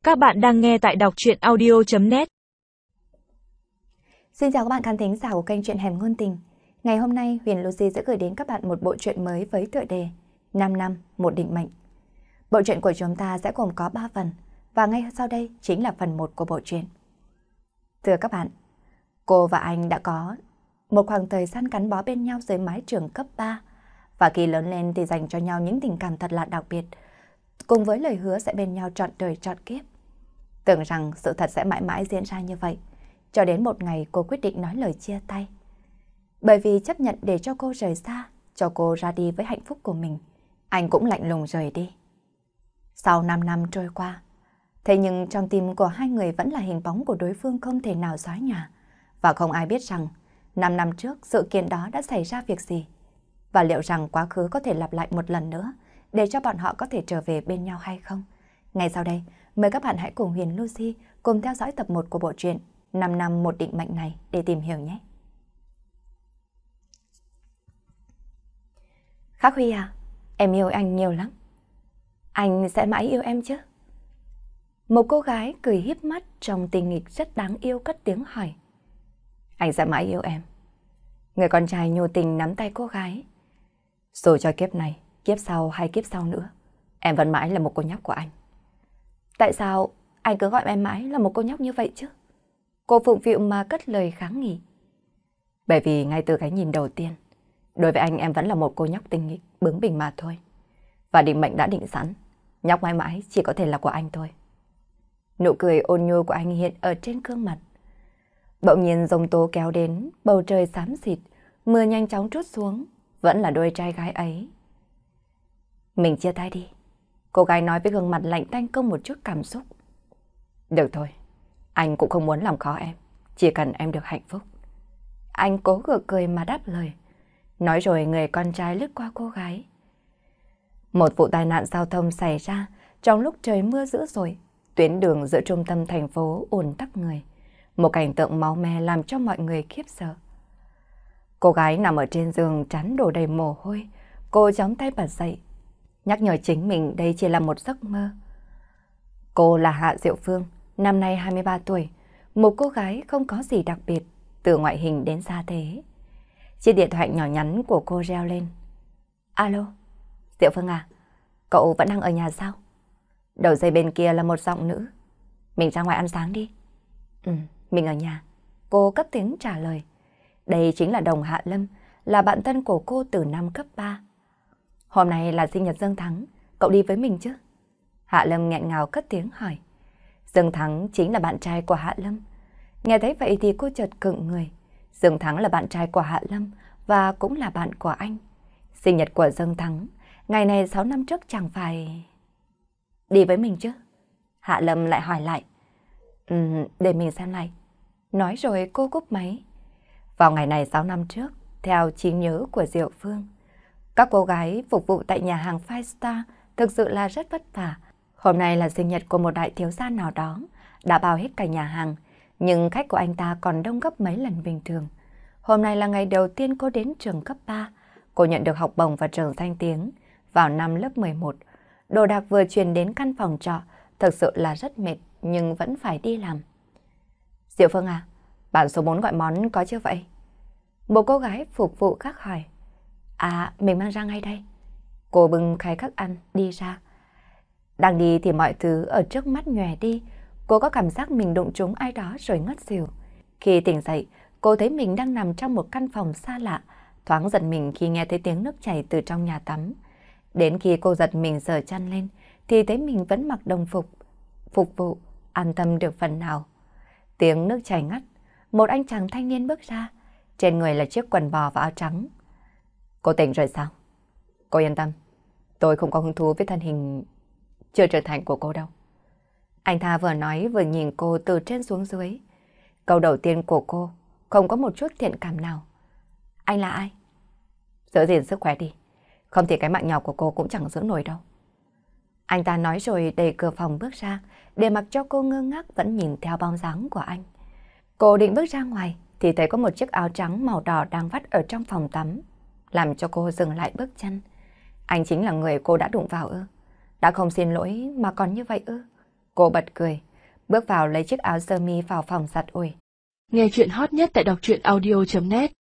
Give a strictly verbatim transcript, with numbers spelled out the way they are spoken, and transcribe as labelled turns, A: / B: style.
A: Các bạn đang nghe tại đọc truyện audio chấm net.
B: Xin chào các bạn khán thính giả của kênh Truyện Hẻm Ngôn Tình. Ngày hôm nay Huyền Lucy sẽ gửi đến các bạn một bộ truyện mới với tựa đề năm năm một định mệnh. Bộ truyện của chúng ta sẽ gồm có ba phần và ngay sau đây chính là phần một của bộ truyện. Thưa các bạn, cô và anh đã có một khoảng thời gian gắn bó bên nhau dưới mái trường cấp ba và khi lớn lên thì dành cho nhau những tình cảm thật là đặc biệt, cùng với lời hứa sẽ bên nhau trọn đời trọn kiếp. Tưởng rằng sự thật sẽ mãi mãi diễn ra như vậy, cho đến một ngày cô quyết định nói lời chia tay. Bởi vì chấp nhận để cho cô rời xa, cho cô ra đi với hạnh phúc của mình, anh cũng lạnh lùng rời đi. Sau năm năm trôi qua, thế nhưng trong tim của hai người vẫn là hình bóng của đối phương không thể nào xóa nhòa. Và không ai biết rằng năm năm trước sự kiện đó đã xảy ra việc gì. Và liệu rằng quá khứ có thể lặp lại một lần nữa để cho bọn họ có thể trở về bên nhau hay không? Ngay sau đây, mời các bạn hãy cùng Huyền Lucy cùng theo dõi tập một của bộ truyện năm năm một định mệnh này để tìm hiểu nhé. Khắc Huy à, em yêu anh nhiều lắm. Anh sẽ mãi yêu em chứ? Một cô gái cười híp mắt trong tình nghịch rất đáng yêu cất tiếng hỏi. Anh sẽ mãi yêu em. Người con trai nhô tình nắm tay cô gái. Dù cho kiếp này, kiếp sau hay kiếp sau nữa, em vẫn mãi là một cô nhóc của anh. Tại sao anh cứ gọi em mãi là một cô nhóc như vậy chứ? Cô phụng phịu mà cất lời kháng nghị. Bởi vì ngay từ cái nhìn đầu tiên, đối với anh em vẫn là một cô nhóc tinh nghịch, bướng bỉnh mà thôi. Và định mệnh đã định sẵn, nhóc mãi mãi chỉ có thể là của anh thôi. Nụ cười ôn nhu của anh hiện ở trên gương mặt. Bỗng nhiên giông tố kéo đến, bầu trời xám xịt, mưa nhanh chóng trút xuống, vẫn là đôi trai gái ấy. Mình chia tay đi. Cô gái nói với gương mặt lạnh tanh không một chút cảm xúc. Được thôi, anh cũng không muốn làm khó em, chỉ cần em được hạnh phúc. Anh cố gượng cười mà đáp lời. Nói rồi người con trai lướt qua cô gái. Một vụ tai nạn giao thông xảy ra trong lúc trời mưa dữ dội, tuyến đường giữa trung tâm thành phố ùn tắc người. Một cảnh tượng máu me làm cho mọi người khiếp sợ. Cô gái nằm ở trên giường trán đổ đầy mồ hôi, cô chống tay bật dậy, nhắc nhở chính mình đây chỉ là một giấc mơ. Cô là Hạ Diệu Phương, năm nay hai mươi ba tuổi, một cô gái không có gì đặc biệt, từ ngoại hình đến gia thế. Chiếc điện thoại nhỏ nhắn của cô reo lên. Alo, Diệu Phương à, cậu vẫn đang ở nhà sao? Đầu dây bên kia là một giọng nữ. Mình ra ngoài ăn sáng đi. Ừ, mình ở nhà. Cô cất tiếng trả lời. Đây chính là Đồng Hạ Lâm, là bạn thân của cô từ năm cấp ba. Hôm nay là sinh nhật Dương Thắng, cậu đi với mình chứ? Hạ Lâm nghẹn ngào cất tiếng hỏi. Dương Thắng chính là bạn trai của Hạ Lâm. Nghe thấy vậy thì cô chợt cựng người. Dương Thắng là bạn trai của Hạ Lâm và cũng là bạn của anh. Sinh nhật của Dương Thắng, ngày này sáu năm trước chẳng phải... Đi với mình chứ? Hạ Lâm lại hỏi lại. Ừ, để mình xem lại. Nói rồi cô cúp máy. Vào ngày này sáu năm trước, theo trí nhớ của Diệu Phương, các cô gái phục vụ tại nhà hàng Five Star thực sự là rất vất vả. Hôm nay là sinh nhật của một đại thiếu gia nào đó, đã bao hết cả nhà hàng, nhưng khách của anh ta còn đông gấp mấy lần bình thường. Hôm nay là ngày đầu tiên cô đến trường cấp ba, cô nhận được học bổng và trường danh tiếng vào năm lớp mười một. Đồ đạc vừa chuyển đến căn phòng trọ, thực sự là rất mệt nhưng vẫn phải đi làm. Diệu Phương à, bạn số bốn gọi món có chưa vậy? Một cô gái phục vụ khác hỏi. À, mình mang ra ngay đây. Cô bưng khay thức ăn đi ra. Đang đi thì mọi thứ ở trước mắt nhòe đi. Cô có cảm giác mình đụng trúng ai đó rồi ngất xỉu. Khi tỉnh dậy, cô thấy mình đang nằm trong một căn phòng xa lạ, thoáng giật mình khi nghe thấy tiếng nước chảy từ trong nhà tắm. Đến khi cô giật mình giở chăn lên, thì thấy mình vẫn mặc đồng phục. Phục vụ, an tâm được phần nào. Tiếng nước chảy ngắt, một anh chàng thanh niên bước ra. Trên người là chiếc quần bò và áo trắng. Cô tỉnh rồi sao? Cô yên tâm, tôi không có hứng thú với thân hình chưa trưởng thành của cô đâu. Anh ta vừa nói vừa nhìn cô từ trên xuống dưới. Câu đầu tiên của cô không có một chút thiện cảm nào. Anh là ai? Giữ gìn sức khỏe đi, không thì cái mạng nhỏ của cô cũng chẳng giữ nổi đâu. Anh ta nói rồi đẩy cửa phòng bước ra, để mặc cho cô ngơ ngác vẫn nhìn theo bóng dáng của anh. Cô định bước ra ngoài thì thấy có một chiếc áo trắng màu đỏ đang vắt ở trong phòng tắm, làm cho cô dừng lại bước chân. Anh chính là người cô đã đụng vào ư? Đã không xin lỗi mà còn như vậy ư? Cô bật cười, bước vào lấy chiếc áo sơ mi vào phòng giặt ủi.
A: Nghe chuyện hot nhất tại đọc truyện audio chấm net